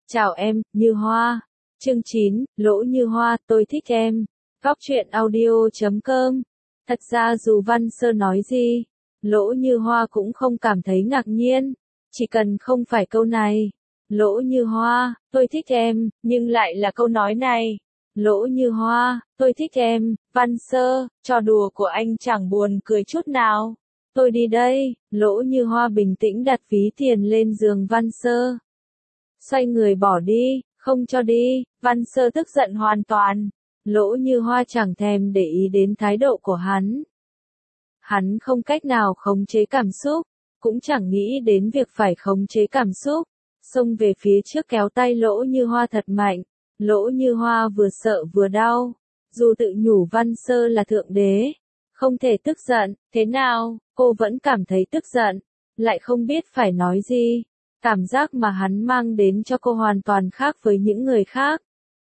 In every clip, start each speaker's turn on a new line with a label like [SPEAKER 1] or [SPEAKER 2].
[SPEAKER 1] Chào em, Như Hoa. Chương 9, Lỗ Như Hoa, tôi thích em. Góc truyện audio.com. Thật ra dù Văn Sơ nói gì, Lỗ Như Hoa cũng không cảm thấy ngạc nhiên. Chỉ cần không phải câu này. Lỗ Như Hoa, tôi thích em, nhưng lại là câu nói này. Lỗ Như Hoa, tôi thích em, Văn Sơ, trò đùa của anh chẳng buồn cười chút nào. Tôi đi đây. Lỗ Như Hoa bình tĩnh đặt ví tiền lên giường Văn Sơ. Xoay người bỏ đi, không cho đi. Văn Sơ tức giận hoàn toàn. Lỗ Như Hoa chẳng thèm để ý đến thái độ của hắn. Hắn không cách nào khống chế cảm xúc, cũng chẳng nghĩ đến việc phải khống chế cảm xúc. Xông về phía trước kéo tay Lỗ Như Hoa thật mạnh. Lỗ Như Hoa vừa sợ vừa đau. Dù tự nhủ Văn Sơ là thượng đế, không thể tức giận, thế nào, cô vẫn cảm thấy tức giận, lại không biết phải nói gì. Cảm giác mà hắn mang đến cho cô hoàn toàn khác với những người khác.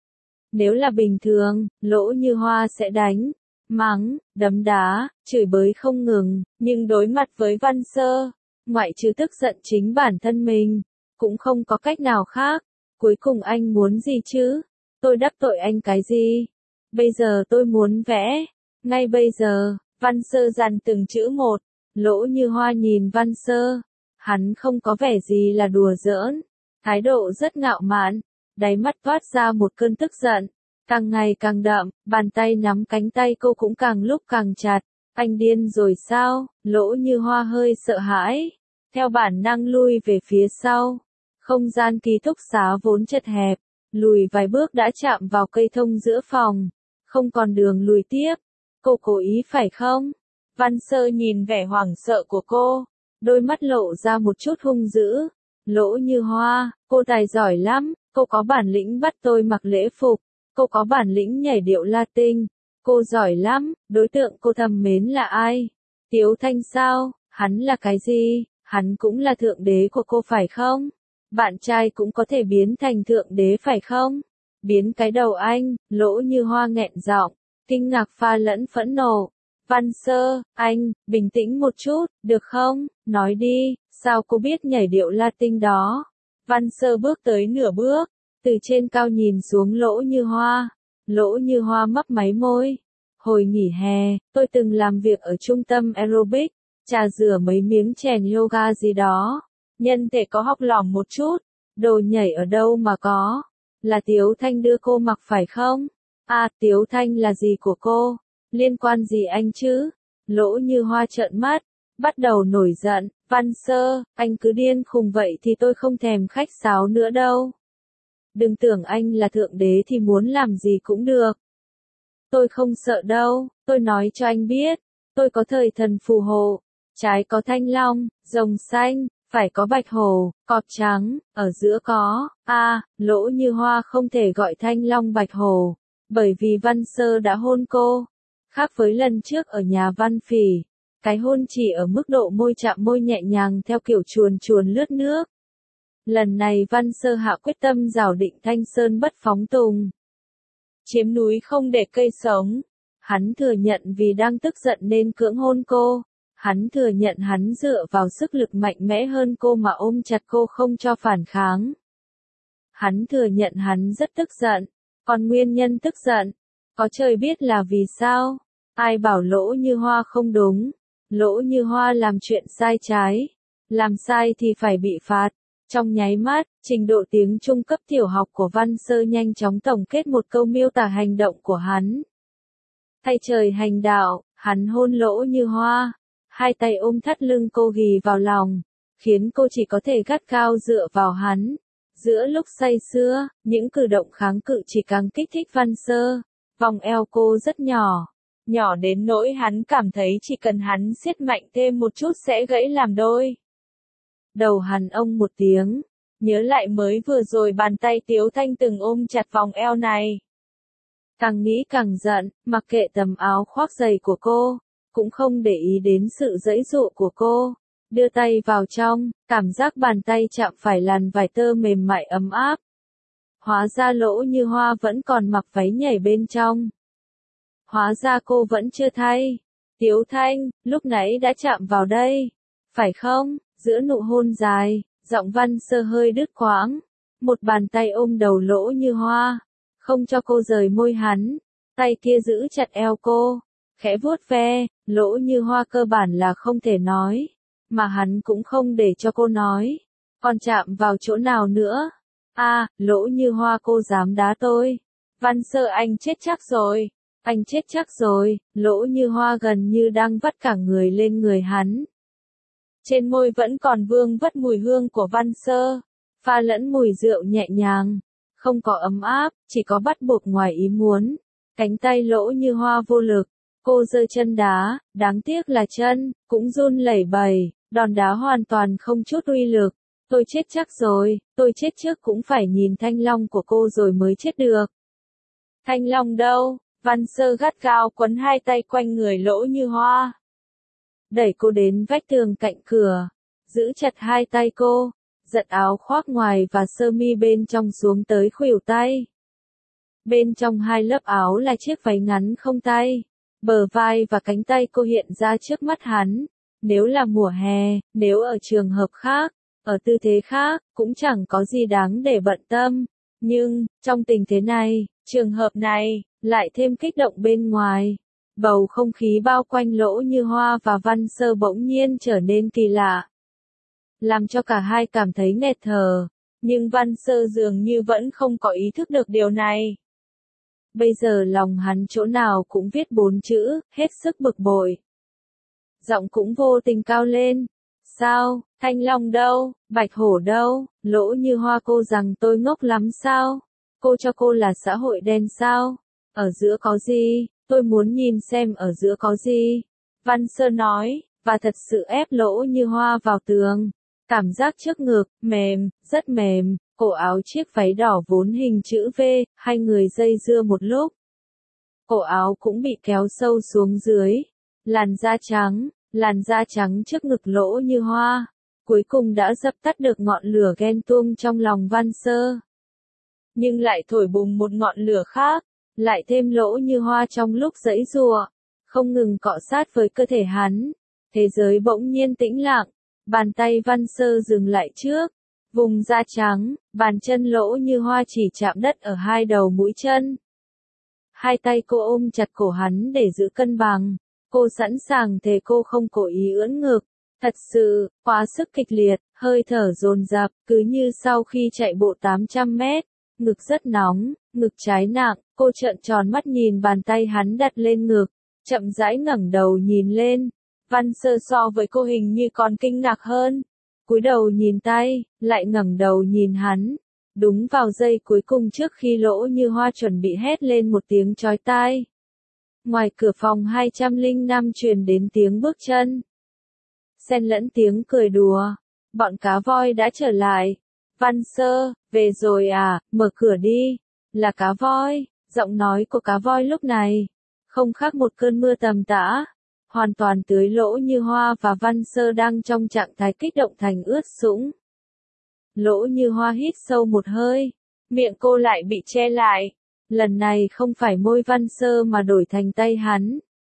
[SPEAKER 1] Nếu là bình thường, Lỗ Như Hoa sẽ đánh, mắng, đấm đá, chửi bới không ngừng, nhưng đối mặt với Văn Sơ, ngoại trừ tức giận chính bản thân mình, cũng không có cách nào khác. Cuối cùng anh muốn gì chứ? Tôi đắc tội anh cái gì? Bây giờ tôi muốn vẽ. Ngay bây giờ, Văn Sơ dằn từng chữ một. Lỗ Như Hoa nhìn Văn Sơ. Hắn không có vẻ gì là đùa giỡn. Thái độ rất ngạo mạn. Đáy mắt toát ra một cơn tức giận. Càng ngày càng đậm, bàn tay nắm cánh tay cô cũng càng lúc càng chặt. Anh điên rồi sao? Lỗ Như Hoa hơi sợ hãi. Theo bản năng lui về phía sau. Không gian ký túc xá vốn chật hẹp. Lùi vài bước đã chạm vào cây thông giữa phòng. Không còn đường lùi tiếp. Cô cố ý phải không? Văn Sơ nhìn vẻ hoảng sợ của cô. Đôi mắt lộ ra một chút hung dữ. Lỗ Như Hoa, cô tài giỏi lắm. Cô có bản lĩnh bắt tôi mặc lễ phục. Cô có bản lĩnh nhảy điệu Latin. Cô giỏi lắm. Đối tượng cô thầm mến là ai? Tiếu Thanh sao? Hắn là cái gì? Hắn cũng là thượng đế của cô phải không? Bạn trai cũng có thể biến thành thượng đế phải không? Biến cái đầu anh. Lỗ Như Hoa nghẹn giọng, kinh ngạc pha lẫn phẫn nộ. Văn Sơ, anh, bình tĩnh một chút, được không? Nói đi, sao cô biết nhảy điệu Latin đó? Văn Sơ bước tới nửa bước, từ trên cao nhìn xuống Lỗ Như Hoa. Lỗ Như Hoa mấp máy môi. Hồi nghỉ hè, tôi từng làm việc ở trung tâm aerobic, trà rửa mấy miếng chèn yoga gì đó. Nhân thể có học lỏng một chút. Đồ nhảy ở đâu mà có? Là Tiếu Thanh đưa cô mặc phải không? À, Tiếu Thanh là gì của cô? Liên quan gì anh chứ? Lỗ Như Hoa trợn mắt, bắt đầu nổi giận. Văn Sơ, anh cứ điên khùng vậy thì tôi không thèm khách sáo nữa đâu. Đừng tưởng anh là thượng đế thì muốn làm gì cũng được. Tôi không sợ đâu, tôi nói cho anh biết. Tôi có thời thần phù hộ. Trái có thanh long, rồng xanh, phải có bạch hổ, cọp trắng, ở giữa có, Lỗ Như Hoa không thể gọi thanh long bạch hổ, bởi vì Văn Sơ đã hôn cô. Khác với lần trước ở nhà Văn Phỉ, cái hôn chỉ ở mức độ môi chạm môi nhẹ nhàng theo kiểu chuồn chuồn lướt nước. Lần này Văn Sơ hạ quyết tâm giảo định Thanh Sơn bất phóng tùng. Chiếm núi không để cây sống. Hắn thừa nhận vì đang tức giận nên cưỡng hôn cô. Hắn thừa nhận hắn dựa vào sức lực mạnh mẽ hơn cô mà ôm chặt cô không cho phản kháng. Hắn thừa nhận hắn rất tức giận. Còn nguyên nhân tức giận, có trời biết là vì sao? Ai bảo Lỗ Như Hoa không đúng? Lỗ Như Hoa làm chuyện sai trái. Làm sai thì phải bị phạt. Trong nháy mắt, trình độ tiếng trung cấp tiểu học của Văn Sơ nhanh chóng tổng kết một câu miêu tả hành động của hắn. Thay trời hành đạo, hắn hôn Lỗ Như Hoa. Hai tay ôm thắt lưng cô ghì vào lòng, khiến cô chỉ có thể gắt gao dựa vào hắn. Giữa lúc say sưa, những cử động kháng cự chỉ càng kích thích Văn Sơ. Vòng eo cô rất nhỏ, nhỏ đến nỗi hắn cảm thấy chỉ cần hắn siết mạnh thêm một chút sẽ gãy làm đôi. Đầu hắn ông một tiếng, nhớ lại mới vừa rồi bàn tay Tiếu Thanh từng ôm chặt vòng eo này. Càng nghĩ càng giận, mặc kệ tầm áo khoác giày của cô. Cũng không để ý đến sự giãy giụa của cô, đưa tay vào trong, cảm giác bàn tay chạm phải làn vải tơ mềm mại ấm áp. Hóa ra Lỗ Như Hoa vẫn còn mặc váy nhảy bên trong. Hóa ra cô vẫn chưa thay. Tiếu Thanh, lúc nãy đã chạm vào đây, phải không? Giữa nụ hôn dài, giọng Văn Sơ hơi đứt quãng. một bàn tay ôm đầu Lỗ Như Hoa, không cho cô rời môi hắn, tay kia giữ chặt eo cô, khẽ vuốt ve. Lỗ Như Hoa cơ bản là không thể nói, mà hắn cũng không để cho cô nói, còn chạm vào chỗ nào nữa. Lỗ Như Hoa, cô dám đá tôi. Văn Sơ, anh chết chắc rồi, anh chết chắc rồi. Lỗ Như Hoa gần như đang vắt cả người lên người hắn. Trên môi vẫn còn vương vất mùi hương của Văn Sơ, pha lẫn mùi rượu nhẹ nhàng, không có ấm áp, chỉ có bắt buộc ngoài ý muốn. Cánh tay Lỗ Như Hoa vô lực, cô giơ chân đá, đáng tiếc là chân cũng run lẩy bẩy, đòn đá hoàn toàn không chút uy lực. Tôi chết chắc rồi, tôi chết trước cũng phải nhìn thanh long của cô rồi mới chết được. Thanh long đâu? Văn Sơ gắt gao quấn hai tay quanh người Lỗ Như Hoa, đẩy cô đến vách tường cạnh cửa, giữ chặt hai tay cô, giật áo khoác ngoài và sơ mi bên trong xuống tới khuỷu tay. Bên trong hai lớp áo là chiếc váy ngắn không tay, bờ vai và cánh tay cô hiện ra trước mắt hắn. Nếu là mùa hè, nếu ở trường hợp khác, ở tư thế khác, cũng chẳng có gì đáng để bận tâm. Nhưng, trong tình thế này, trường hợp này, lại thêm kích động bên ngoài. Bầu không khí bao quanh Lỗ Như Hoa và Văn Sơ bỗng nhiên trở nên kỳ lạ, làm cho cả hai cảm thấy nghẹt thở, nhưng Văn Sơ dường như vẫn không có ý thức được điều này. Bây giờ lòng hắn chỗ nào cũng viết 4 chữ, hết sức bực bội. Giọng cũng vô tình cao lên. Sao, thanh long đâu, bạch hổ đâu? Lỗ Như Hoa, cô rằng tôi ngốc lắm sao? Cô cho cô là xã hội đen sao? Ở giữa có gì? Tôi muốn nhìn xem ở giữa có gì. Văn Sơ nói, và thật sự ép Lỗ Như Hoa vào tường. Cảm giác trước ngực, mềm, rất mềm, cổ áo chiếc váy đỏ vốn hình chữ V, hai người dây dưa một lúc. Cổ áo cũng bị kéo sâu xuống dưới. Làn da trắng trước ngực Lỗ Như Hoa, cuối cùng đã dập tắt được ngọn lửa ghen tuông trong lòng Văn Sơ. Nhưng lại thổi bùng một ngọn lửa khác, lại thêm Lỗ Như Hoa trong lúc giãy giụa, không ngừng cọ sát với cơ thể hắn. Thế giới bỗng nhiên tĩnh lặng, bàn tay Văn Sơ dừng lại trước, vùng da trắng, bàn chân Lỗ Như Hoa chỉ chạm đất ở hai đầu mũi chân. Hai tay cô ôm chặt cổ hắn để giữ cân bằng, cô sẵn sàng thề cô không cố ý ưỡn ngực, thật sự, quá sức kịch liệt, hơi thở dồn dập, cứ như sau khi chạy bộ 800 mét, ngực rất nóng, ngực trái nặng, cô trợn tròn mắt nhìn bàn tay hắn đặt lên ngực, chậm rãi ngẩng đầu nhìn lên. Văn Sơ so với cô hình như còn kinh ngạc hơn, cúi đầu nhìn tay, lại ngẩng đầu nhìn hắn. Đúng vào giây cuối cùng trước khi Lỗ Như Hoa chuẩn bị hét lên một tiếng chói tai, ngoài cửa phòng 205 truyền đến tiếng bước chân, xen lẫn tiếng cười đùa. Bọn cá voi đã trở lại. Văn Sơ, về rồi à, mở cửa đi. Là cá voi. Giọng nói của cá voi lúc này không khác một cơn mưa tầm tã, hoàn toàn tưới Lỗ Như Hoa và Văn Sơ đang trong trạng thái kích động thành ướt sũng. Lỗ Như Hoa hít sâu một hơi, miệng cô lại bị che lại. Lần này không phải môi Văn Sơ mà đổi thành tay hắn.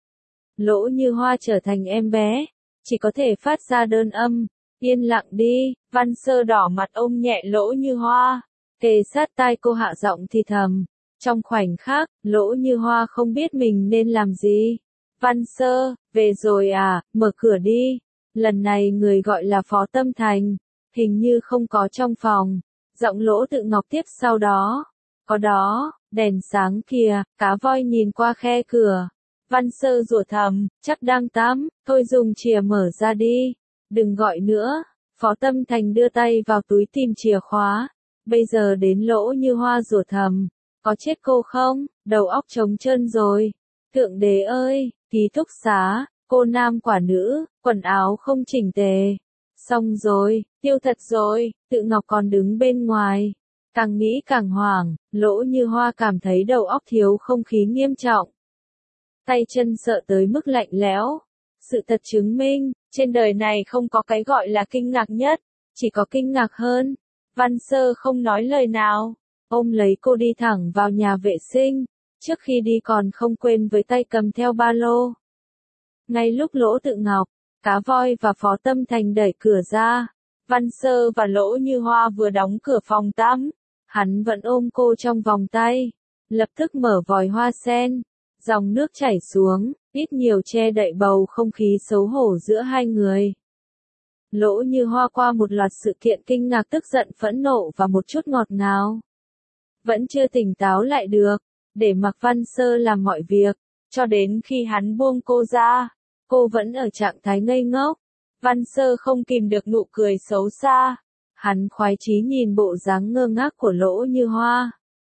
[SPEAKER 1] Lỗ Như Hoa trở thành em bé, chỉ có thể phát ra đơn âm. Yên lặng đi. Văn Sơ đỏ mặt ôm nhẹ Lỗ Như Hoa, kề sát tai cô hạ giọng thì thầm. Trong khoảnh khắc, Lỗ Như Hoa không biết mình nên làm gì. Văn Sơ, về rồi à, mở cửa đi. Lần này người gọi là Phó Tâm Thành, hình như không có trong phòng. Giọng Lỗ Tự Ngọc tiếp sau đó. Có đó, đèn sáng kìa. Cá voi nhìn qua khe cửa. Văn Sơ rủa thầm, chắc đang tắm, thôi dùng chìa mở ra đi. Đừng gọi nữa. Phó Tâm Thành đưa tay vào túi tìm chìa khóa. Bây giờ đến Lỗ Như Hoa rủa thầm. Có chết cô không? Đầu óc trống trơn rồi. Thượng đế ơi, ký túc xá, cô nam quả nữ, quần áo không chỉnh tề. Xong rồi, tiêu thật rồi. Tự Ngọc còn đứng bên ngoài. Càng nghĩ càng hoảng, Lỗ Như Hoa cảm thấy đầu óc thiếu không khí nghiêm trọng. Tay chân sợ tới mức lạnh lẽo. Sự thật chứng minh, trên đời này không có cái gọi là kinh ngạc nhất, chỉ có kinh ngạc hơn. Văn Sơ không nói lời nào, ôm lấy cô đi thẳng vào nhà vệ sinh, trước khi đi còn không quên với tay cầm theo ba lô. Ngay lúc Lỗ Tự Ngọc, Cá Voi và Phó Tâm Thành đẩy cửa ra, Văn Sơ và Lỗ Như Hoa vừa đóng cửa phòng tắm, hắn vẫn ôm cô trong vòng tay, lập tức mở vòi hoa sen, dòng nước chảy xuống, ít nhiều che đậy bầu không khí xấu hổ giữa hai người. Lỗ Như Hoa qua một loạt sự kiện kinh ngạc, tức giận, phẫn nộ và một chút ngọt ngào. Vẫn chưa tỉnh táo lại được, để mặc Văn Sơ làm mọi việc, cho đến khi hắn buông cô ra, cô vẫn ở trạng thái ngây ngốc. Văn Sơ không kìm được nụ cười xấu xa, hắn khoái chí nhìn bộ dáng ngơ ngác của Lỗ Như Hoa.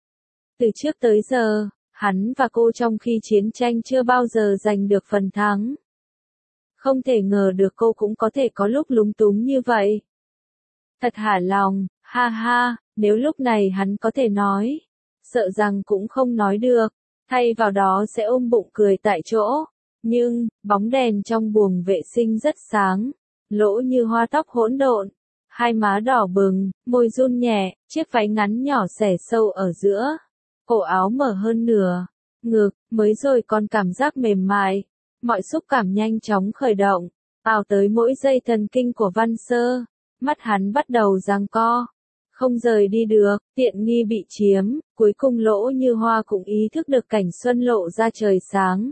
[SPEAKER 1] Từ trước tới giờ, hắn và cô trong khi chiến tranh chưa bao giờ giành được phần thắng. Không thể ngờ được cô cũng có thể có lúc lúng túng như vậy. Thật hả lòng, ha ha, nếu lúc này hắn có thể nói, sợ rằng cũng không nói được, thay vào đó sẽ ôm bụng cười tại chỗ. Nhưng, bóng đèn trong buồng vệ sinh rất sáng, Lỗ Như Hoa tóc hỗn độn, hai má đỏ bừng, môi run nhẹ, chiếc váy ngắn nhỏ xẻ sâu ở giữa, cổ áo mở hơn nửa, ngực, mới rồi còn cảm giác mềm mại, mọi xúc cảm nhanh chóng khởi động, ào tới mỗi dây thần kinh của Văn Sơ, mắt hắn bắt đầu giằng co, không rời đi được, tiện nghi bị chiếm, cuối cùng Lỗ Như Hoa cũng ý thức được cảnh xuân lộ ra trời sáng.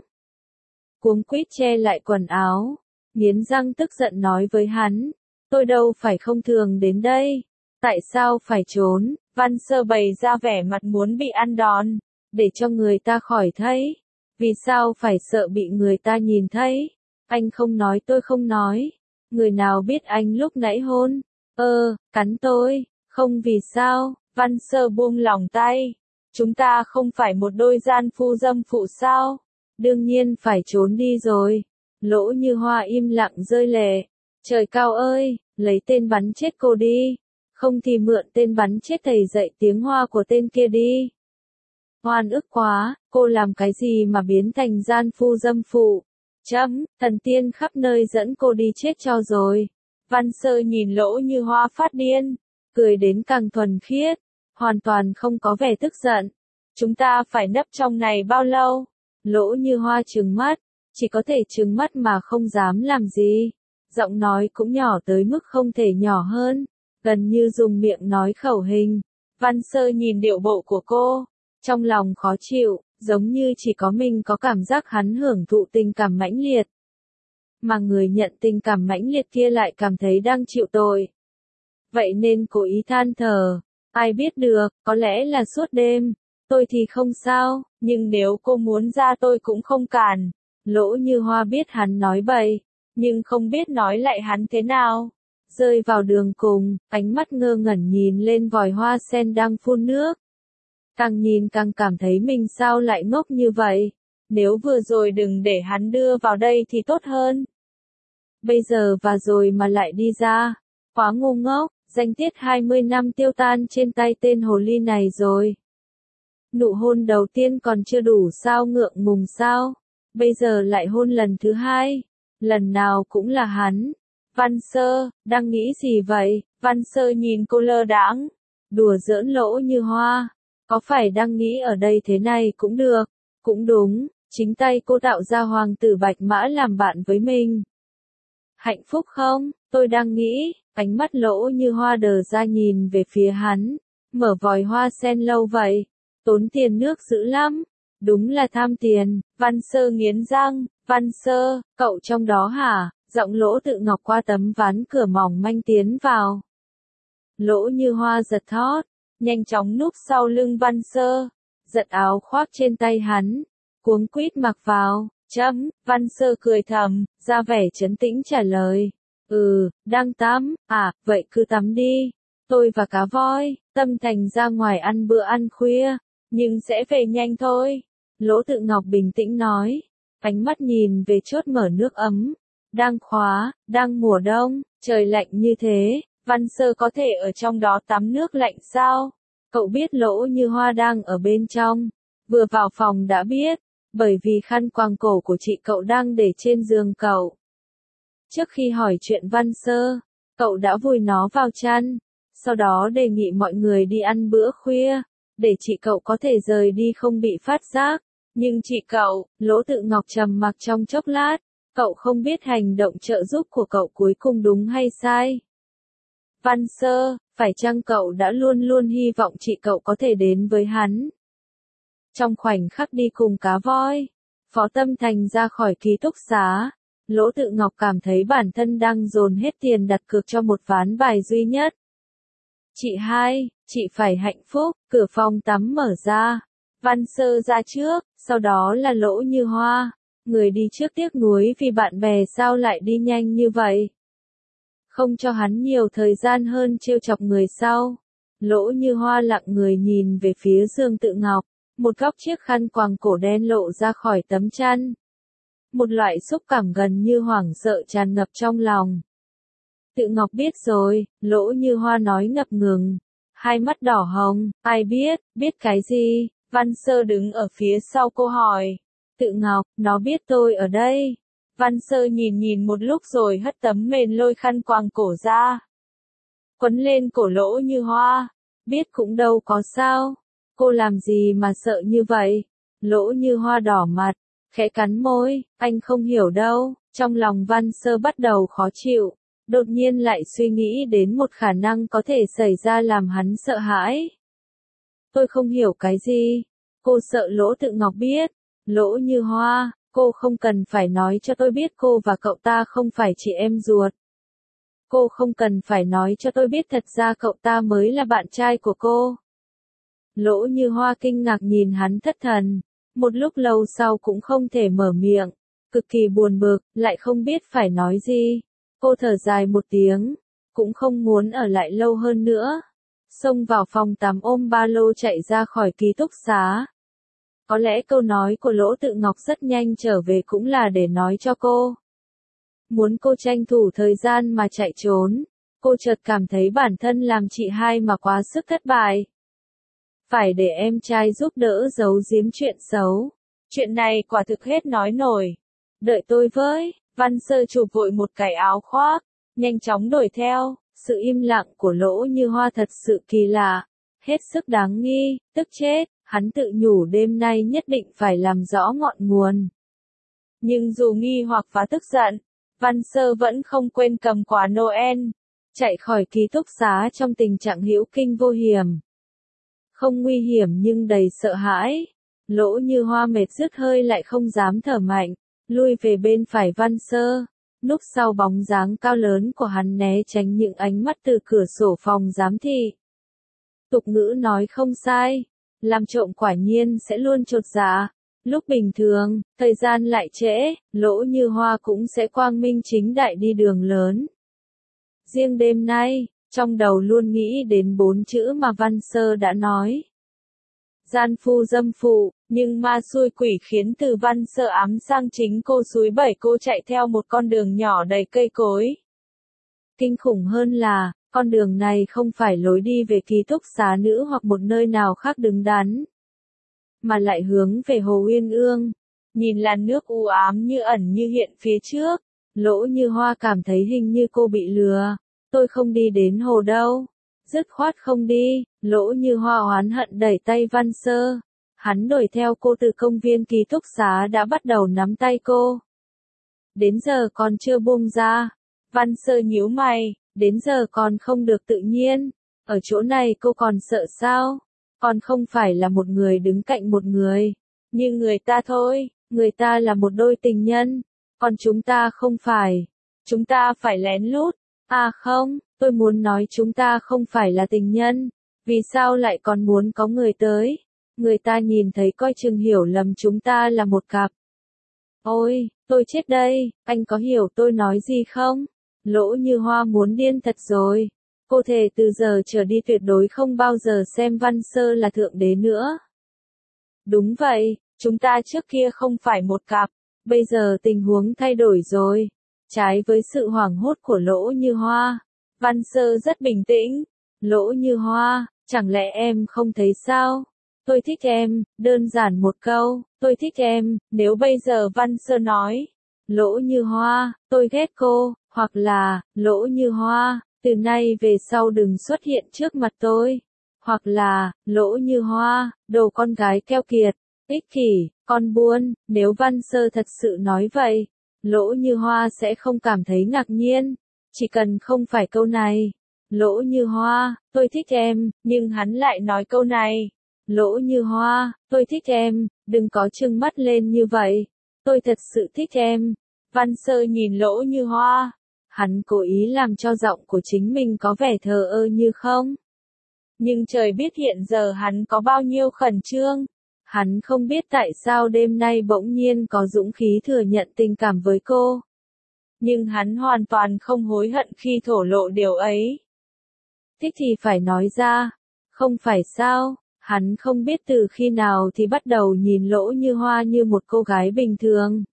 [SPEAKER 1] Cuống quýt che lại quần áo, nghiến răng tức giận nói với hắn, tôi đâu phải không thường đến đây, tại sao phải trốn? Văn Sơ bày ra vẻ mặt muốn bị ăn đòn, để cho người ta khỏi thấy, vì sao phải sợ bị người ta nhìn thấy, anh không nói tôi không nói, người nào biết anh lúc nãy hôn, cắn tôi, không vì sao, Văn Sơ buông lỏng tay, chúng ta không phải một đôi gian phu dâm phụ sao, đương nhiên phải trốn đi rồi. Lỗ Như Hoa im lặng rơi lệ, trời cao ơi, lấy tên bắn chết cô đi, không thì mượn tên bắn chết thầy dạy tiếng Hoa của tên kia đi. Oan ức quá, cô làm cái gì mà biến thành gian phu dâm phụ? Thần tiên khắp nơi dẫn cô đi chết cho rồi. Văn Sơ nhìn Lỗ Như Hoa phát điên, cười đến càng thuần khiết, hoàn toàn không có vẻ tức giận. Chúng ta phải nấp trong này bao lâu? Lỗ Như Hoa trừng mắt, chỉ có thể trừng mắt mà không dám làm gì. Giọng nói cũng nhỏ tới mức không thể nhỏ hơn, gần như dùng miệng nói khẩu hình. Văn Sơ nhìn điệu bộ của cô, trong lòng khó chịu, giống như chỉ có mình có cảm giác hắn hưởng thụ tình cảm mãnh liệt. Mà người nhận tình cảm mãnh liệt kia lại cảm thấy đang chịu tội. Vậy nên cố ý than thở, ai biết được, có lẽ là suốt đêm, tôi thì không sao, nhưng nếu cô muốn ra tôi cũng không cản. Lỗ Như Hoa biết hắn nói bậy, nhưng không biết nói lại hắn thế nào. Rơi vào đường cùng, ánh mắt ngơ ngẩn nhìn lên vòi hoa sen đang phun nước. Càng nhìn càng cảm thấy mình sao lại ngốc như vậy. Nếu vừa rồi đừng để hắn đưa vào đây thì tốt hơn. Bây giờ và rồi mà lại đi ra. Quá ngu ngốc, danh tiết 20 năm tiêu tan trên tay tên hồ ly này rồi. Nụ hôn đầu tiên còn chưa đủ sao, ngượng ngùng sao? Bây giờ lại hôn lần thứ hai. Lần nào cũng là hắn. Văn Sơ, đang nghĩ gì vậy? Văn Sơ nhìn cô lơ đãng, đùa giỡn Lỗ Như Hoa. Có phải đang nghĩ ở đây thế này cũng được, cũng đúng, chính tay cô tạo ra hoàng tử Bạch Mã làm bạn với mình. Hạnh phúc không? Tôi đang nghĩ, ánh mắt Lỗ Như Hoa đờ ra nhìn về phía hắn, mở vòi hoa sen lâu vậy, tốn tiền nước dữ lắm, đúng là tham tiền. Văn Sơ nghiến răng, Văn Sơ, cậu trong đó hả? Giọng Lỗ Tự Ngọc qua tấm ván cửa mỏng manh tiến vào. Lỗ Như Hoa giật thót, nhanh chóng núp sau lưng Văn Sơ, giật áo khoác trên tay hắn, cuống quýt mặc vào. Văn Sơ cười thầm, ra vẻ trấn tĩnh trả lời. Đang tắm, vậy cứ tắm đi. Tôi và cá voi, Tâm Thành ra ngoài ăn bữa ăn khuya, nhưng sẽ về nhanh thôi. Lỗ Tự Ngọc bình tĩnh nói, ánh mắt nhìn về chốt mở nước ấm. Đang khóa, đang mùa đông, trời lạnh như thế, Văn Sơ có thể ở trong đó tắm nước lạnh sao? Cậu biết Lỗ Như Hoa đang ở bên trong, vừa vào phòng đã biết, bởi vì khăn quàng cổ của chị cậu đang để trên giường cậu. Trước khi hỏi chuyện Văn Sơ, cậu đã vùi nó vào chăn, sau đó đề nghị mọi người đi ăn bữa khuya, để chị cậu có thể rời đi không bị phát giác. Nhưng chị cậu, Lỗ Tự Ngọc trầm mặc trong chốc lát, cậu không biết hành động trợ giúp của cậu cuối cùng đúng hay sai. Văn Sơ, phải chăng cậu đã luôn luôn hy vọng chị cậu có thể đến với hắn? Trong khoảnh khắc đi cùng cá voi, Phó Tâm Thành ra khỏi ký túc xá, Lỗ Tự Ngọc cảm thấy bản thân đang dồn hết tiền đặt cược cho một ván bài duy nhất. Chị hai, chị phải hạnh phúc, cửa phòng tắm mở ra. Văn Sơ ra trước, sau đó là Lỗ Như Hoa. Người đi trước tiếc nuối vì bạn bè sao lại đi nhanh như vậy. Không cho hắn nhiều thời gian hơn trêu chọc người sau. Lỗ Như Hoa lặng người nhìn về phía Dương Tự Ngọc. Một góc chiếc khăn quàng cổ đen lộ ra khỏi tấm chăn. Một loại xúc cảm gần như hoảng sợ tràn ngập trong lòng. Tự Ngọc biết rồi, Lỗ Như Hoa nói ngập ngừng. Hai mắt đỏ hồng, ai biết, biết cái gì? Văn Sơ đứng ở phía sau cô hỏi. Tự Ngọc, nó biết tôi ở đây. Văn Sơ nhìn một lúc rồi hất tấm mền lôi khăn quàng cổ ra. Quấn lên cổ Lỗ Như Hoa. Biết cũng đâu có sao. Cô làm gì mà sợ như vậy? Lỗ Như Hoa đỏ mặt, khẽ cắn môi, anh không hiểu đâu. Trong lòng Văn Sơ bắt đầu khó chịu. Đột nhiên lại suy nghĩ đến một khả năng có thể xảy ra làm hắn sợ hãi. Tôi không hiểu cái gì. Cô sợ Lỗ Tự Ngọc biết. Lỗ Như Hoa, cô không cần phải nói cho tôi biết cô và cậu ta không phải chị em ruột. Cô không cần phải nói cho tôi biết thật ra cậu ta mới là bạn trai của cô. Lỗ Như Hoa kinh ngạc nhìn hắn thất thần. Một lúc lâu sau cũng không thể mở miệng. Cực kỳ buồn bực, lại không biết phải nói gì. Cô thở dài một tiếng, cũng không muốn ở lại lâu hơn nữa. Xông vào phòng tắm ôm ba lô chạy ra khỏi ký túc xá. Có lẽ câu nói của Lỗ Tự Ngọc rất nhanh trở về cũng là để nói cho cô. Muốn cô tranh thủ thời gian mà chạy trốn. Cô chợt cảm thấy bản thân làm chị hai mà quá sức thất bại. Phải để em trai giúp đỡ giấu giếm chuyện xấu. Chuyện này quả thực hết nói nổi. Đợi tôi với. Văn Sơ chụp vội một cái áo khoác, nhanh chóng đuổi theo. Sự im lặng của Lỗ Như Hoa thật sự kỳ lạ, hết sức đáng nghi, tức chết. Hắn tự nhủ đêm nay nhất định phải làm rõ ngọn nguồn. Nhưng dù nghi hoặc và tức giận, Văn Sơ vẫn không quên cầm quả Noel, chạy khỏi ký túc xá trong tình trạng hữu kinh vô hiểm. Không nguy hiểm nhưng đầy sợ hãi. Lỗ Như Hoa mệt rứt hơi lại không dám thở mạnh, lui về bên phải Văn Sơ, núp sau bóng dáng cao lớn của hắn né tránh những ánh mắt từ cửa sổ phòng giám thị. Tục ngữ nói không sai, làm trộm quả nhiên sẽ luôn chột dạ. Lúc bình thường, thời gian lại trễ, Lỗ Như Hoa cũng sẽ quang minh chính đại đi đường lớn. Riêng đêm nay, trong đầu luôn nghĩ đến 4 chữ mà Văn Sơ đã nói. Gian phu dâm phụ, nhưng ma xui quỷ khiến từ Văn Sơ ám sang chính cô xúi bẩy cô chạy theo một con đường nhỏ đầy cây cối. Kinh khủng hơn là, con đường này không phải lối đi về ký túc xá nữ hoặc một nơi nào khác đứng đắn, mà lại hướng về Hồ Uyên Ương. Nhìn làn nước u ám như ẩn như hiện phía trước, Lỗ Như Hoa cảm thấy hình như cô bị lừa. Tôi không đi đến hồ đâu. Dứt khoát không đi. Lỗ Như Hoa oán hận đẩy tay Văn Sơ. Hắn đuổi theo cô từ công viên ký túc xá đã bắt đầu nắm tay cô. Đến giờ còn chưa buông ra. Văn Sơ nhíu mày, đến giờ còn không được tự nhiên. Ở chỗ này cô còn sợ sao? Còn không phải là một người đứng cạnh một người. Như người ta thôi, người ta là một đôi tình nhân. Còn chúng ta không phải. Chúng ta phải lén lút. À không, tôi muốn nói chúng ta không phải là tình nhân. Vì sao lại còn muốn có người tới? Người ta nhìn thấy coi chừng hiểu lầm chúng ta là một cặp. Ôi, tôi chết đây, anh có hiểu tôi nói gì không? Lỗ Như Hoa muốn điên thật rồi. Cô thề từ giờ trở đi tuyệt đối không bao giờ xem Văn Sơ là thượng đế nữa. Đúng vậy, chúng ta trước kia không phải một cặp. Bây giờ tình huống thay đổi rồi. Trái với sự hoảng hốt của Lỗ Như Hoa, Văn Sơ rất bình tĩnh. Lỗ Như Hoa, chẳng lẽ em không thấy sao? Tôi thích em, đơn giản một câu, tôi thích em. Nếu bây giờ Văn Sơ nói, Lỗ Như Hoa, tôi ghét cô, hoặc là, Lỗ Như Hoa, từ nay về sau đừng xuất hiện trước mặt tôi. Hoặc là, Lỗ Như Hoa, đồ con gái keo kiệt, ích kỷ, con buôn. Nếu Văn Sơ thật sự nói vậy, Lỗ Như Hoa sẽ không cảm thấy ngạc nhiên. Chỉ cần không phải câu này, Lỗ Như Hoa, tôi thích em, nhưng hắn lại nói câu này. Lỗ Như Hoa, tôi thích em, đừng có trừng mắt lên như vậy. Tôi thật sự thích em. Văn Sơ nhìn Lỗ Như Hoa. Hắn cố ý làm cho giọng của chính mình có vẻ thờ ơ như không. Nhưng trời biết hiện giờ hắn có bao nhiêu khẩn trương. Hắn không biết tại sao đêm nay bỗng nhiên có dũng khí thừa nhận tình cảm với cô. Nhưng hắn hoàn toàn không hối hận khi thổ lộ điều ấy. Thích thì phải nói ra. Không phải sao, hắn không biết từ khi nào thì bắt đầu nhìn Lỗ Như Hoa như một cô gái bình thường.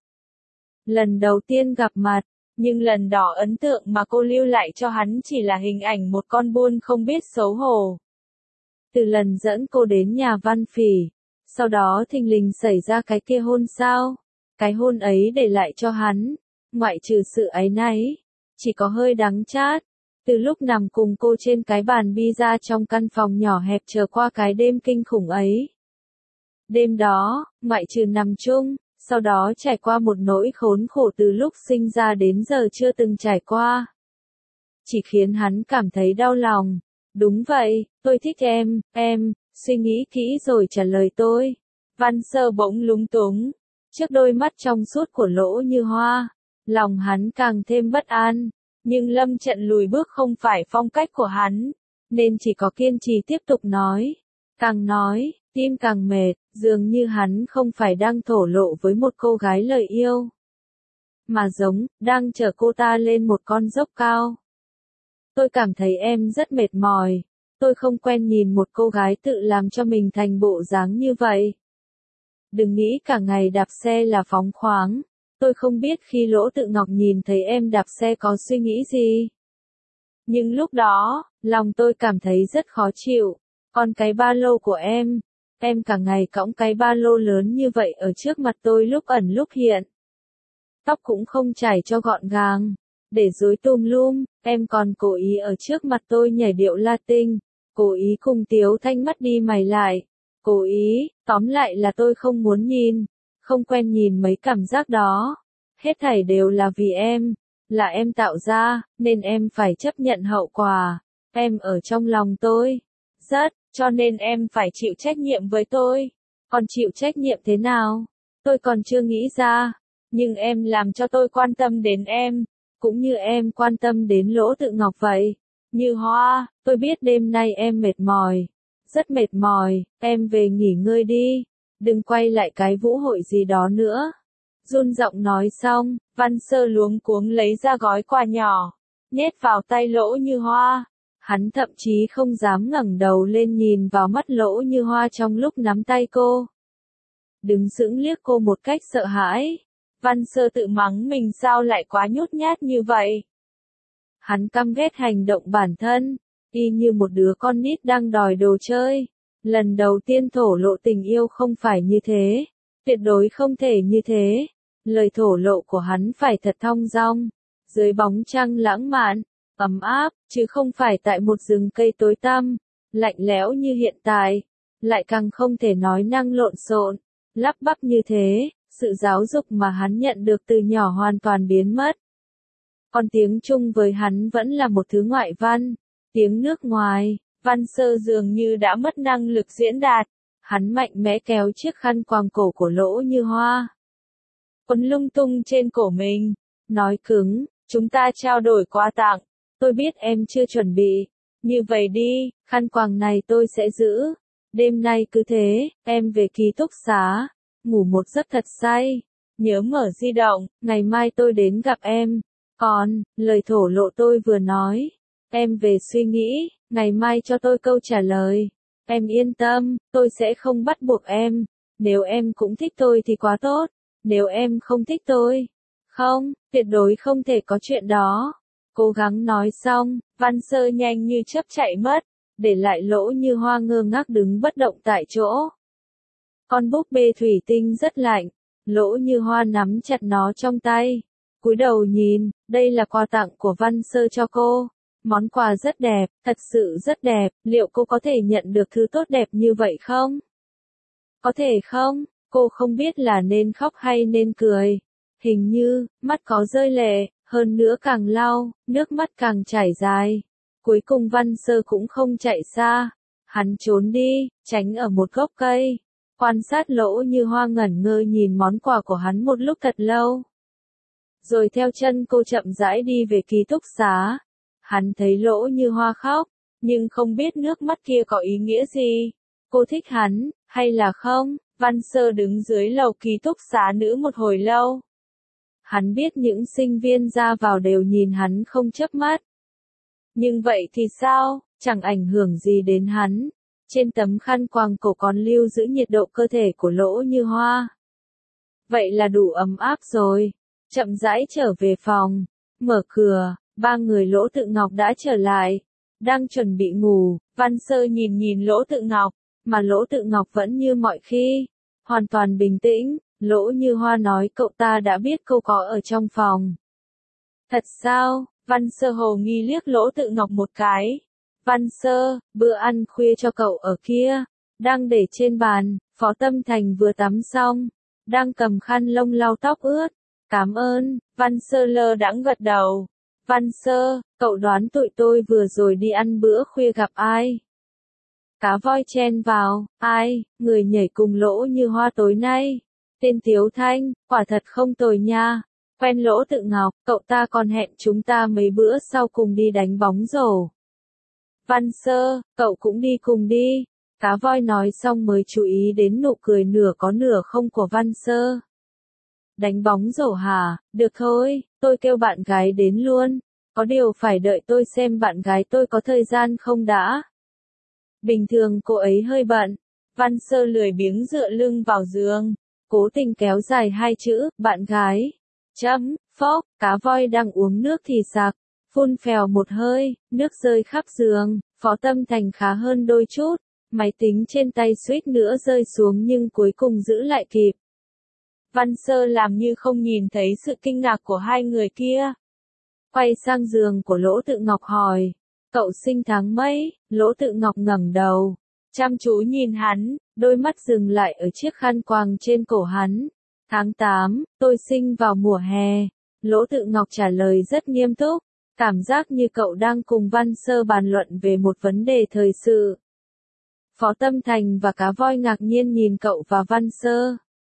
[SPEAKER 1] Lần đầu tiên gặp mặt, nhưng lần đó ấn tượng mà cô lưu lại cho hắn chỉ là hình ảnh một con buôn không biết xấu hổ. Từ lần dẫn cô đến nhà Văn Phỉ, sau đó thình lình xảy ra cái kia hôn sao, cái hôn ấy để lại cho hắn, ngoại trừ sự áy náy, chỉ có hơi đắng chát. Từ lúc nằm cùng cô trên cái bàn pizza trong căn phòng nhỏ hẹp chờ qua cái đêm kinh khủng ấy. Đêm đó, ngoại trừ nằm chung, sau đó trải qua một nỗi khốn khổ từ lúc sinh ra đến giờ chưa từng trải qua. Chỉ khiến hắn cảm thấy đau lòng. Đúng vậy, tôi thích em, suy nghĩ kỹ rồi trả lời tôi. Văn Sơ bỗng lúng túng, trước đôi mắt trong suốt của Lỗ Như Hoa, lòng hắn càng thêm bất an. Nhưng Lâm Trận lùi bước không phải phong cách của hắn, nên chỉ có kiên trì tiếp tục nói. Càng nói, tim càng mệt, dường như hắn không phải đang thổ lộ với một cô gái lời yêu, mà giống, đang chở cô ta lên một con dốc cao. Tôi cảm thấy em rất mệt mỏi, tôi không quen nhìn một cô gái tự làm cho mình thành bộ dáng như vậy. Đừng nghĩ cả ngày đạp xe là phóng khoáng. Tôi không biết khi Lỗ Tự Ngọc nhìn thấy em đạp xe có suy nghĩ gì. Nhưng lúc đó, lòng tôi cảm thấy rất khó chịu. Còn cái ba lô của em cả ngày cõng cái ba lô lớn như vậy ở trước mặt tôi lúc ẩn lúc hiện. Tóc cũng không chải cho gọn gàng, để rối tùm lum, em còn cố ý ở trước mặt tôi nhảy điệu Latin, cố ý cùng Tiếu Thanh mắt đi mày lại, cố ý, tóm lại là tôi không muốn nhìn. Không quen nhìn mấy cảm giác đó. Hết thảy đều là vì em. Là em tạo ra, nên em phải chấp nhận hậu quả. Em ở trong lòng tôi. Rất, cho nên em phải chịu trách nhiệm với tôi. Còn chịu trách nhiệm thế nào? Tôi còn chưa nghĩ ra. Nhưng em làm cho tôi quan tâm đến em. Cũng như em quan tâm đến Lỗ Tự Ngọc vậy. Như Hoa, tôi biết đêm nay em mệt mỏi. Rất mệt mỏi, em về nghỉ ngơi đi. Đừng quay lại cái vũ hội gì đó nữa. Run giọng nói xong, Văn Sơ luống cuống lấy ra gói quà nhỏ, nhét vào tay Lỗ Như Hoa. Hắn thậm chí không dám ngẩng đầu lên nhìn vào mắt Lỗ Như Hoa trong lúc nắm tay cô. Đứng sững liếc cô một cách sợ hãi. Văn Sơ tự mắng mình sao lại quá nhút nhát như vậy. Hắn căm ghét hành động bản thân, y như một đứa con nít đang đòi đồ chơi. Lần đầu tiên thổ lộ tình yêu không phải như thế, tuyệt đối không thể như thế. Lời thổ lộ của hắn phải thật thong dong, dưới bóng trăng lãng mạn, ấm áp, chứ không phải tại một rừng cây tối tăm, lạnh lẽo như hiện tại, lại càng không thể nói năng lộn xộn, lắp bắp như thế. Sự giáo dục mà hắn nhận được từ nhỏ hoàn toàn biến mất. Còn tiếng Trung với hắn vẫn là một thứ ngoại văn, tiếng nước ngoài. Văn Sơ dường như đã mất năng lực diễn đạt. Hắn mạnh mẽ kéo chiếc khăn quàng cổ của Lỗ Như Hoa, quấn lung tung trên cổ mình, nói cứng, chúng ta trao đổi quà tặng. Tôi biết em chưa chuẩn bị. Như vậy đi, khăn quàng này tôi sẽ giữ. Đêm nay cứ thế, em về ký túc xá, ngủ một giấc thật say. Nhớ mở di động, ngày mai tôi đến gặp em. Còn, lời thổ lộ tôi vừa nói, em về suy nghĩ, ngày mai cho tôi câu trả lời. Em yên tâm, tôi sẽ không bắt buộc em. Nếu em cũng thích tôi thì quá tốt. Nếu em không thích tôi, không, tuyệt đối không thể có chuyện đó. Cố gắng nói xong, Văn Sơ nhanh như chớp chạy mất, để lại Lỗ Như Hoa ngơ ngác đứng bất động tại chỗ. Con búp bê thủy tinh rất lạnh, Lỗ Như Hoa nắm chặt nó trong tay, cúi đầu nhìn, đây là quà tặng của Văn Sơ cho cô. Món quà rất đẹp, thật sự rất đẹp, liệu cô có thể nhận được thứ tốt đẹp như vậy không? Có thể không? Cô không biết là nên khóc hay nên cười. Hình như, mắt có rơi lệ, hơn nữa càng lau, nước mắt càng chảy dài. Cuối cùng Văn Sơ cũng không chạy xa. Hắn trốn đi, tránh ở một gốc cây. Quan sát Lỗ Như Hoa ngẩn ngơ nhìn món quà của hắn một lúc thật lâu. Rồi theo chân cô chậm rãi đi về ký túc xá. Hắn thấy Lỗ Như Hoa khóc, nhưng không biết nước mắt kia có ý nghĩa gì. Cô thích hắn, hay là không? Văn Sơ đứng dưới lầu ký túc xá nữ một hồi lâu. Hắn biết những sinh viên ra vào đều nhìn hắn không chớp mắt. Nhưng vậy thì sao, chẳng ảnh hưởng gì đến hắn. Trên tấm khăn quàng cổ còn lưu giữ nhiệt độ cơ thể của Lỗ Như Hoa. Vậy là đủ ấm áp rồi. Chậm rãi trở về phòng, mở cửa, ba người Lỗ Tự Ngọc đã trở lại. Đang chuẩn bị ngủ, Văn Sơ nhìn Lỗ Tự Ngọc, mà Lỗ Tự Ngọc vẫn như mọi khi, hoàn toàn bình tĩnh. Lỗ Như Hoa nói cậu ta đã biết cô có ở trong phòng. Thật sao? Văn Sơ hồ nghi liếc Lỗ Tự Ngọc một cái. Văn Sơ, bữa ăn khuya cho cậu ở kia, đang để trên bàn. Phó Tâm Thành vừa tắm xong, đang cầm khăn lông lau tóc ướt. Cảm ơn, Văn Sơ lơ đãng gật đầu. Văn Sơ, cậu đoán tụi tôi vừa rồi đi ăn bữa khuya gặp ai? Cá voi chen vào, ai, người nhảy cùng Lỗ Như Hoa tối nay. Tên Tiếu Thanh, quả thật không tồi nha. Quen Lỗ Tự Ngọc, cậu ta còn hẹn chúng ta mấy bữa sau cùng đi đánh bóng rổ. Văn Sơ, cậu cũng đi cùng đi. Cá voi nói xong mới chú ý đến nụ cười nửa có nửa không của Văn Sơ. Đánh bóng rổ hả? Được thôi, tôi kêu bạn gái đến luôn. Có điều phải đợi tôi xem bạn gái tôi có thời gian không đã. Bình thường cô ấy hơi bận. Văn Sơ lười biếng dựa lưng vào giường, cố tình kéo dài hai chữ, bạn gái. Phốc, cá voi đang uống nước thì sặc, phun phèo một hơi, nước rơi khắp giường. Phó Tâm Thành khá hơn đôi chút, máy tính trên tay suýt nữa rơi xuống nhưng cuối cùng giữ lại kịp. Văn Sơ làm như không nhìn thấy sự kinh ngạc của hai người kia. Quay sang giường của Lỗ Tự Ngọc hỏi, cậu sinh tháng mấy? Lỗ Tự Ngọc ngẩng đầu, chăm chú nhìn hắn, đôi mắt dừng lại ở chiếc khăn quàng trên cổ hắn. Tháng 8, tôi sinh vào mùa hè. Lỗ Tự Ngọc trả lời rất nghiêm túc, cảm giác như cậu đang cùng Văn Sơ bàn luận về một vấn đề thời sự. Phó Tâm Thành và Cá Voi ngạc nhiên nhìn cậu và Văn Sơ.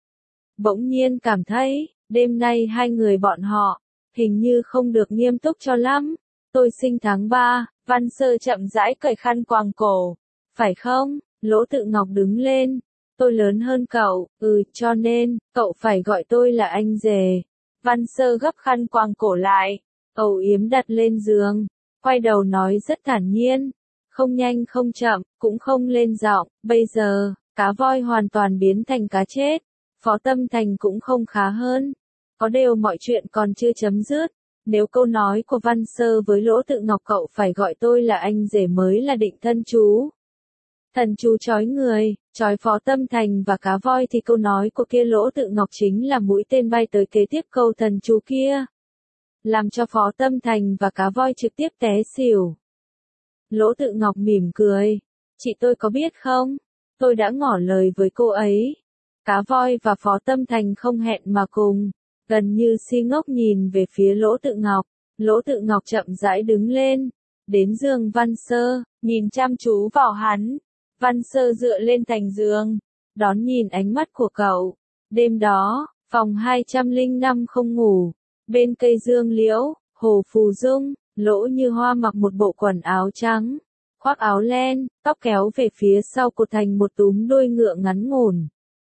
[SPEAKER 1] Bỗng nhiên cảm thấy, đêm nay hai người bọn họ, hình như không được nghiêm túc cho lắm. Tôi sinh tháng 3, Văn Sơ chậm rãi cởi khăn quàng cổ. Phải không? Lỗ Tự Ngọc đứng lên. Tôi lớn hơn cậu, cho nên, cậu phải gọi tôi là anh rể. Văn Sơ gấp khăn quàng cổ lại, âu yếm đặt lên giường, quay đầu nói rất thản nhiên. Không nhanh không chậm, cũng không lên giọng, bây giờ, cá voi hoàn toàn biến thành cá chết. Phó Tâm Thành cũng không khá hơn. Có điều mọi chuyện còn chưa chấm dứt. Nếu câu nói của Văn Sơ với Lỗ Tự Ngọc cậu phải gọi tôi là anh rể mới là định thân chú. Thần chú chói người, chói Phó Tâm Thành và cá voi thì câu nói của kia Lỗ Tự Ngọc chính là mũi tên bay tới kế tiếp câu thần chú kia. Làm cho Phó Tâm Thành và cá voi trực tiếp té xỉu. Lỗ Tự Ngọc mỉm cười. Chị tôi có biết không? Tôi đã ngỏ lời với cô ấy. Cá voi và Phó Tâm Thành không hẹn mà cùng, gần như si ngốc nhìn về phía Lỗ Tự Ngọc. Lỗ Tự Ngọc chậm rãi đứng lên, đến giường Văn Sơ, nhìn chăm chú vào hắn. Văn Sơ dựa lên thành giường, đón nhìn ánh mắt của cậu. Đêm đó, phòng 205 không ngủ, bên cây dương liễu, Hồ Phù Dung, Lỗ Như Hoa mặc một bộ quần áo trắng, khoác áo len, tóc kéo về phía sau cột thành một túm đuôi ngựa ngắn ngủn,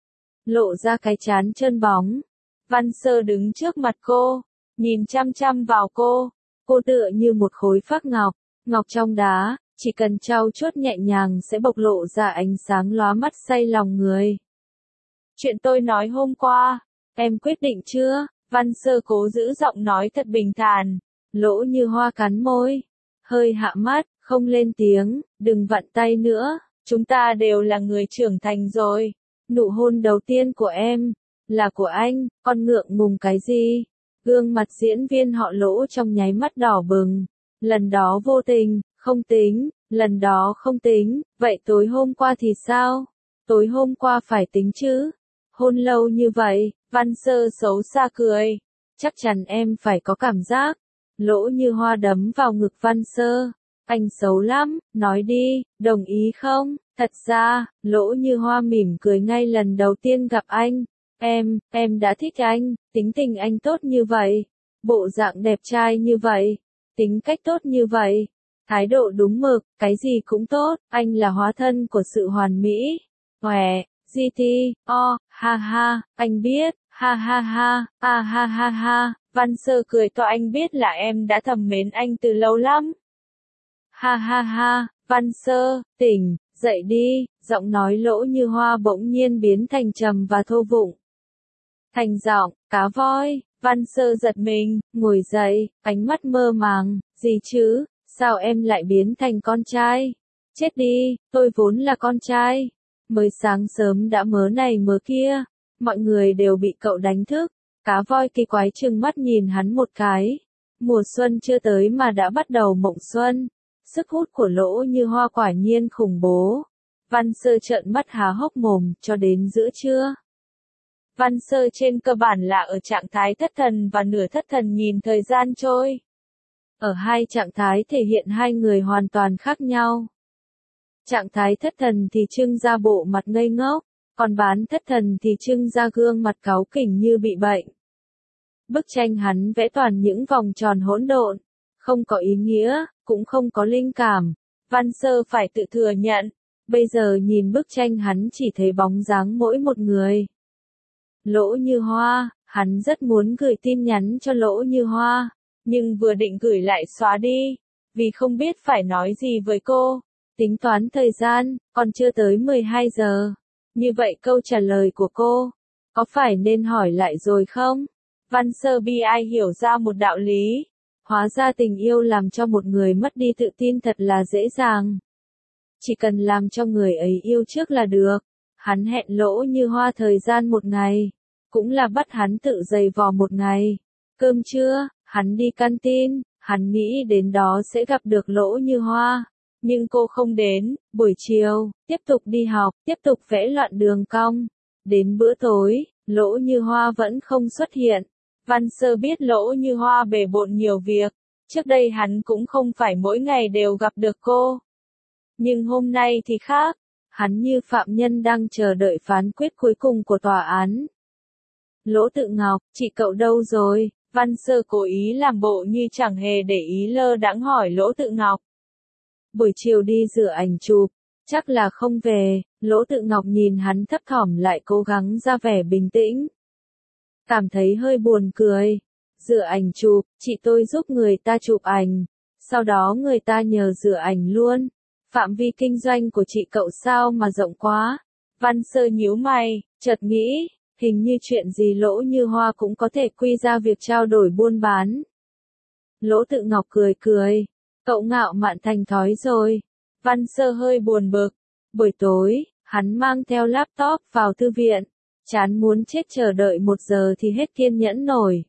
[SPEAKER 1] lộ ra cái trán trơn bóng. Văn Sơ đứng trước mặt cô, nhìn chăm chăm vào cô. Cô tựa như một khối phác ngọc, ngọc trong đá, chỉ cần trau chuốt nhẹ nhàng sẽ bộc lộ ra ánh sáng lóa mắt say lòng người. Chuyện tôi nói hôm qua, em quyết định chưa? Văn Sơ cố giữ giọng nói thật bình thản. Lỗ Như Hoa cắn môi, hơi hạ mắt, không lên tiếng, đừng vặn tay nữa, chúng ta đều là người trưởng thành rồi. Nụ hôn đầu tiên của em, là của anh, con ngượng ngùng cái gì? Gương mặt diễn viên họ Lỗ trong nháy mắt đỏ bừng. Lần đó vô tình, không tính, lần đó không tính, vậy tối hôm qua thì sao? Tối hôm qua phải tính chứ? Hôn lâu như vậy, Văn Sơ xấu xa cười. Chắc chắn em phải có cảm giác. Lỗ Như Hoa đấm vào ngực Văn Sơ. Anh xấu lắm, nói đi, đồng ý không? Thật ra, Lỗ Như Hoa mỉm cười ngay lần đầu tiên gặp anh. Em đã thích anh, tính tình anh tốt như vậy, bộ dạng đẹp trai như vậy, tính cách tốt như vậy, thái độ đúng mực, cái gì cũng tốt, anh là hóa thân của sự hoàn mỹ. Ngoẻ, GT, ha ha, anh biết, ha ha ha, ha ha ha, Văn Sơ cười to anh biết là em đã thầm mến anh từ lâu lắm. Ha ha ha, Văn Sơ, tỉnh, dậy đi, giọng nói Lỗ Như Hoa bỗng nhiên biến thành trầm và thô vụng. Thành giọng, cá voi, Văn Sơ giật mình, ngồi dậy, ánh mắt mơ màng, gì chứ, sao em lại biến thành con trai? Chết đi, tôi vốn là con trai. Mới sáng sớm đã mớ này mớ kia, mọi người đều bị cậu đánh thức. Cá voi kỳ quái trừng mắt nhìn hắn một cái. Mùa xuân chưa tới mà đã bắt đầu mộng xuân. Sức hút của Lỗ Như Hoa quả nhiên khủng bố. Văn Sơ trợn mắt há hốc mồm cho đến giữa trưa. Văn Sơ trên cơ bản là ở trạng thái thất thần và nửa thất thần nhìn thời gian trôi. Ở hai trạng thái thể hiện hai người hoàn toàn khác nhau. Trạng thái thất thần thì trưng ra bộ mặt ngây ngốc, còn bán thất thần thì trưng ra gương mặt cáu kỉnh như bị bệnh. Bức tranh hắn vẽ toàn những vòng tròn hỗn độn, không có ý nghĩa, cũng không có linh cảm. Văn Sơ phải tự thừa nhận, bây giờ nhìn bức tranh hắn chỉ thấy bóng dáng mỗi một người. Lỗ Như Hoa, hắn rất muốn gửi tin nhắn cho Lỗ Như Hoa, nhưng vừa định gửi lại xóa đi, vì không biết phải nói gì với cô. Tính toán thời gian, còn chưa tới 12 giờ. Như vậy câu trả lời của cô, có phải nên hỏi lại rồi không? Văn Sơ bi ai hiểu ra một đạo lý. Hóa ra tình yêu làm cho một người mất đi tự tin thật là dễ dàng. Chỉ cần làm cho người ấy yêu trước là được. Hắn hẹn Lỗ Như Hoa thời gian một ngày, cũng là bắt hắn tự giày vò một ngày. Cơm trưa, hắn đi canteen, hắn nghĩ đến đó sẽ gặp được Lỗ Như Hoa. Nhưng cô không đến, buổi chiều, tiếp tục đi học, tiếp tục vẽ loạn đường cong. Đến bữa tối, Lỗ Như Hoa vẫn không xuất hiện. Văn Sơ biết Lỗ Như Hoa bề bộn nhiều việc. Trước đây hắn cũng không phải mỗi ngày đều gặp được cô. Nhưng hôm nay thì khác. Hắn như phạm nhân đang chờ đợi phán quyết cuối cùng của tòa án. Lỗ Tự Ngọc, chị cậu đâu rồi? Văn Sơ cố ý làm bộ như chẳng hề để ý lơ đãng hỏi Lỗ Tự Ngọc. Buổi chiều đi rửa ảnh chụp, chắc là không về. Lỗ Tự Ngọc nhìn hắn thấp thỏm lại cố gắng ra vẻ bình tĩnh. Cảm thấy hơi buồn cười. Rửa ảnh chụp, chị tôi giúp người ta chụp ảnh, sau đó người ta nhờ rửa ảnh luôn. Phạm vi kinh doanh của chị cậu sao mà rộng quá. Văn Sơ nhíu mày, chợt nghĩ, hình như chuyện gì Lỗ Như Hoa cũng có thể quy ra việc trao đổi buôn bán. Lỗ Tự Ngọc cười cười, cậu ngạo mạn thành thói rồi. Văn Sơ hơi buồn bực. Buổi tối, hắn mang theo laptop vào thư viện, chán muốn chết chờ đợi 1 giờ thì hết kiên nhẫn nổi.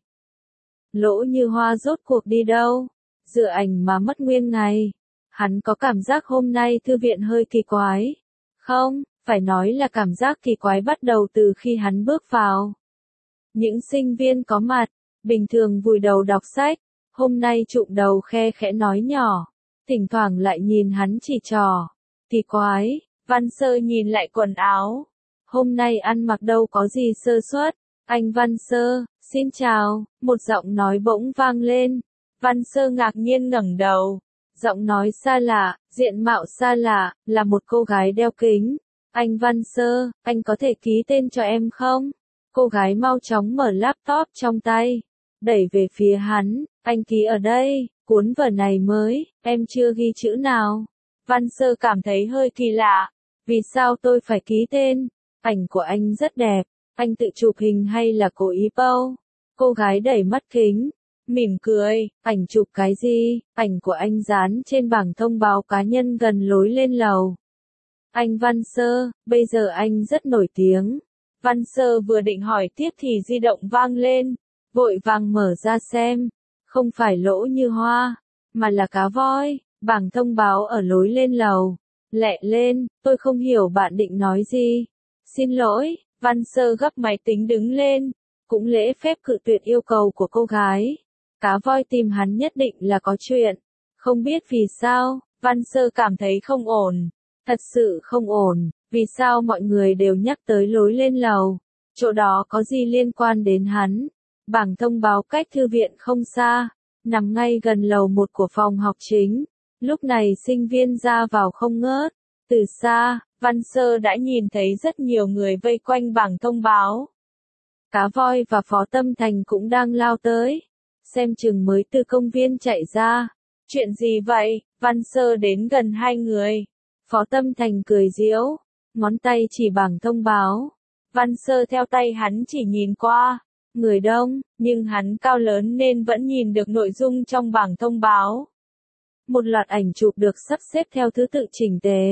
[SPEAKER 1] Lỗ Như Hoa rốt cuộc đi đâu? Rửa ảnh mà mất nguyên ngày. Hắn có cảm giác hôm nay thư viện hơi kỳ quái. Không, phải nói là cảm giác kỳ quái bắt đầu từ khi hắn bước vào. Những sinh viên có mặt, bình thường vùi đầu đọc sách, hôm nay chụm đầu khe khẽ nói nhỏ, thỉnh thoảng lại nhìn hắn chỉ trỏ. Kỳ quái, Văn Sơ nhìn lại quần áo. Hôm nay ăn mặc đâu có gì sơ suất. Anh Văn Sơ, xin chào, một giọng nói bỗng vang lên. Văn Sơ ngạc nhiên ngẩng đầu. Giọng nói xa lạ, diện mạo xa lạ, là một cô gái đeo kính. Anh Văn Sơ, anh có thể ký tên cho em không? Cô gái mau chóng mở laptop trong tay, đẩy về phía hắn. Anh ký ở đây, cuốn vở này mới, em chưa ghi chữ nào. Văn Sơ cảm thấy hơi kỳ lạ. Vì sao tôi phải ký tên? Ảnh của anh rất đẹp. Anh tự chụp hình hay là cố ý pâu? Cô gái đẩy mắt kính, mỉm cười, ảnh chụp cái gì? Ảnh của anh dán trên bảng thông báo cá nhân gần lối lên lầu. Anh Văn Sơ, bây giờ anh rất nổi tiếng. Văn Sơ vừa định hỏi tiếp thì di động vang lên, vội vàng mở ra xem. Không phải Lỗ Như Hoa, mà là cá voi, bảng thông báo ở lối lên lầu. Lẹ lên, tôi không hiểu bạn định nói gì. Xin lỗi. Văn Sơ gấp máy tính đứng lên, cũng lễ phép cự tuyệt yêu cầu của cô gái. Cá voi tìm hắn nhất định là có chuyện. Không biết vì sao, Văn Sơ cảm thấy không ổn. Thật sự không ổn, vì sao mọi người đều nhắc tới lối lên lầu? Chỗ đó có gì liên quan đến hắn? Bảng thông báo cách thư viện không xa, nằm ngay gần lầu 1 của phòng học chính. Lúc này sinh viên ra vào không ngớt. Từ xa, Văn Sơ đã nhìn thấy rất nhiều người vây quanh bảng thông báo. Cá Voi và Phó Tâm Thành cũng đang lao tới. Xem chừng mới từ công viên chạy ra. Chuyện gì vậy? Văn Sơ đến gần hai người. Phó Tâm Thành cười giễu, ngón tay chỉ bảng thông báo. Văn Sơ theo tay hắn chỉ nhìn qua. Người đông, nhưng hắn cao lớn nên vẫn nhìn được nội dung trong bảng thông báo. Một loạt ảnh chụp được sắp xếp theo thứ tự chỉnh tề.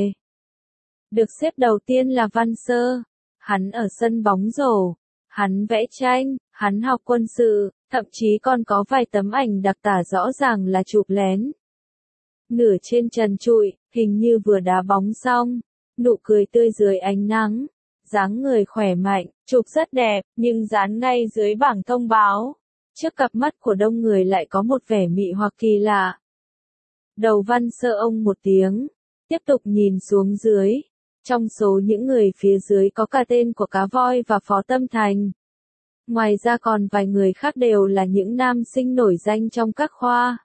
[SPEAKER 1] Được xếp đầu tiên là Văn Sơ. Hắn ở sân bóng rổ. Hắn vẽ tranh, hắn học quân sự, thậm chí còn có vài tấm ảnh đặc tả rõ ràng là chụp lén. Nửa trên trần trụi, hình như vừa đá bóng xong, nụ cười tươi dưới ánh nắng, dáng người khỏe mạnh, chụp rất đẹp, nhưng dán ngay dưới bảng thông báo. Trước cặp mắt của đông người lại có một vẻ mị hoặc kỳ lạ. Đầu Văn Sơ ông một tiếng, tiếp tục nhìn xuống dưới. Trong số những người phía dưới có cả tên của Cá Voi và Phó Tâm Thành. Ngoài ra còn vài người khác đều là những nam sinh nổi danh trong các khoa.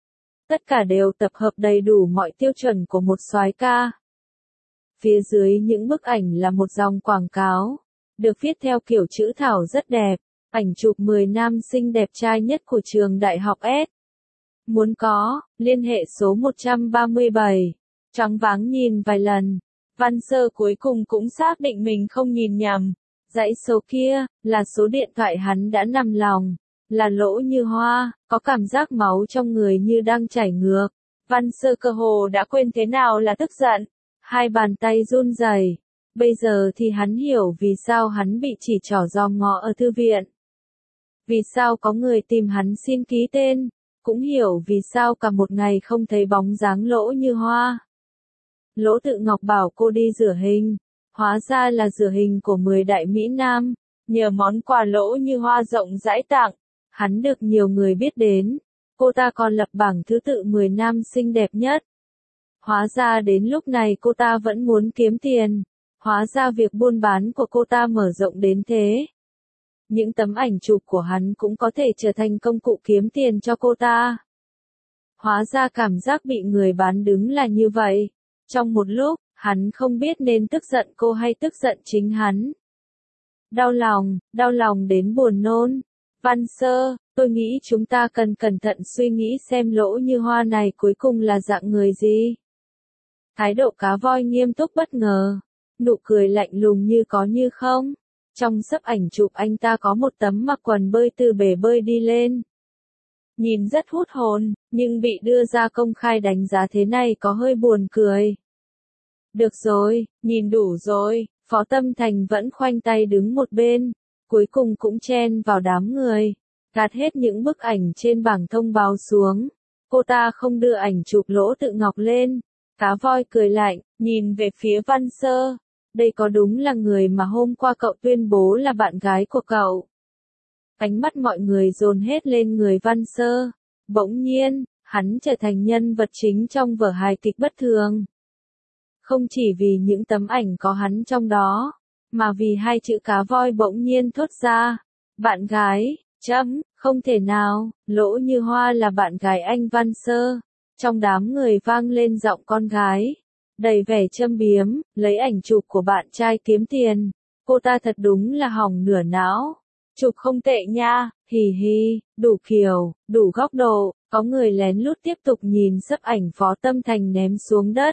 [SPEAKER 1] Tất cả đều tập hợp đầy đủ mọi tiêu chuẩn của một soái ca. Phía dưới những bức ảnh là một dòng quảng cáo, được viết theo kiểu chữ thảo rất đẹp, ảnh chụp 10 nam sinh đẹp trai nhất của trường đại học S. Muốn có, liên hệ số 137. Choáng váng nhìn vài lần, Văn Sơ cuối cùng cũng xác định mình không nhìn nhầm. Dãy số kia, là số điện thoại hắn đã nằm lòng. Là Lỗ Như Hoa, có cảm giác máu trong người như đang chảy ngược. Văn Sơ cơ hồ đã quên thế nào là tức giận. Hai bàn tay run rẩy. Bây giờ thì hắn hiểu vì sao hắn bị chỉ trỏ dòm ngó ở thư viện. Vì sao có người tìm hắn xin ký tên. Cũng hiểu vì sao cả một ngày không thấy bóng dáng Lỗ Như Hoa. Lỗ Tự Ngọc bảo cô đi rửa hình. Hóa ra là rửa hình của 10 đại mỹ nam. Nhờ món quà Lỗ Như Hoa rộng rãi tặng, hắn được nhiều người biết đến. Cô ta còn lập bảng thứ tự 10 nam xinh đẹp nhất. Hóa ra đến lúc này cô ta vẫn muốn kiếm tiền. Hóa ra việc buôn bán của cô ta mở rộng đến thế. Những tấm ảnh chụp của hắn cũng có thể trở thành công cụ kiếm tiền cho cô ta. Hóa ra cảm giác bị người bán đứng là như vậy. Trong một lúc, hắn không biết nên tức giận cô hay tức giận chính hắn. Đau lòng đến buồn nôn. Văn Sơ, tôi nghĩ chúng ta cần cẩn thận suy nghĩ xem Lỗ Như Hoa này cuối cùng là dạng người gì. Thái độ Cá Voi nghiêm túc bất ngờ, nụ cười lạnh lùng như có như không. Trong sấp ảnh chụp anh ta có một tấm mặc quần bơi từ bể bơi đi lên. Nhìn rất hút hồn, nhưng bị đưa ra công khai đánh giá thế này có hơi buồn cười. Được rồi, nhìn đủ rồi, Phó Tâm Thành vẫn khoanh tay đứng một bên, cuối cùng cũng chen vào đám người, gạt hết những bức ảnh trên bảng thông báo xuống. Cô ta không đưa ảnh chụp Lỗ Tự Ngọc lên. Cá Voi cười lạnh, nhìn về phía Văn Sơ. Đây có đúng là người mà hôm qua cậu tuyên bố là bạn gái của cậu? Ánh mắt mọi người dồn hết lên người Văn Sơ. Bỗng nhiên, hắn trở thành nhân vật chính trong vở hài kịch bất thường. Không chỉ vì những tấm ảnh có hắn trong đó, mà vì hai chữ Cá Voi bỗng nhiên thốt ra. Bạn gái, không thể nào, Lỗ Như Hoa là bạn gái anh Văn Sơ. Trong đám người vang lên giọng con gái, đầy vẻ châm biếm, lấy ảnh chụp của bạn trai kiếm tiền. Cô ta thật đúng là hỏng nửa não. Chụp không tệ nha, hì hì, đủ kiểu, đủ góc độ. Có người lén lút tiếp tục nhìn sấp ảnh Phó Tâm Thành ném xuống đất.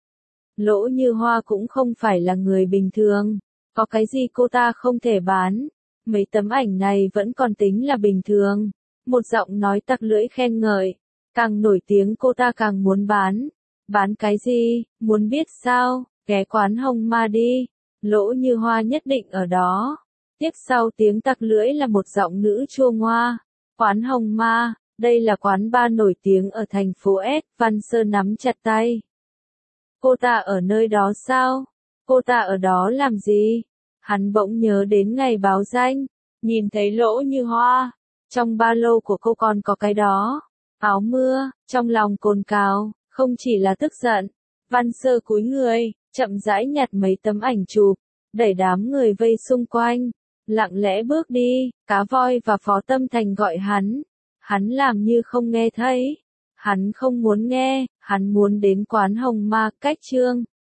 [SPEAKER 1] Lỗ Như Hoa cũng không phải là người bình thường. Có cái gì cô ta không thể bán. Mấy tấm ảnh này vẫn còn tính là bình thường. Một giọng nói tặc lưỡi khen ngợi. Càng nổi tiếng cô ta càng muốn bán. Bán cái gì, muốn biết sao, ghé quán Hồng Ma đi. Lỗ Như Hoa nhất định ở đó. Tiếp sau tiếng tặc lưỡi là một giọng nữ chua ngoa. Quán Hồng Ma, đây là quán bar nổi tiếng ở thành phố S. Văn Sơ nắm chặt tay. Cô ta ở nơi đó sao? Cô ta ở đó làm gì? Hắn bỗng nhớ đến ngày báo danh. Nhìn thấy Lỗ Như Hoa. Trong ba lô của cô còn có cái đó. Áo mưa, trong lòng cồn cào, Không chỉ là tức giận, Văn Sơ cúi người, chậm rãi nhặt mấy tấm ảnh chụp, đẩy đám người vây xung quanh, lặng lẽ bước đi. Cá Voi và Phó Tâm Thành gọi hắn. Hắn làm như không nghe thấy. Hắn không muốn nghe, hắn muốn đến quán Hồng Ma, cách Trương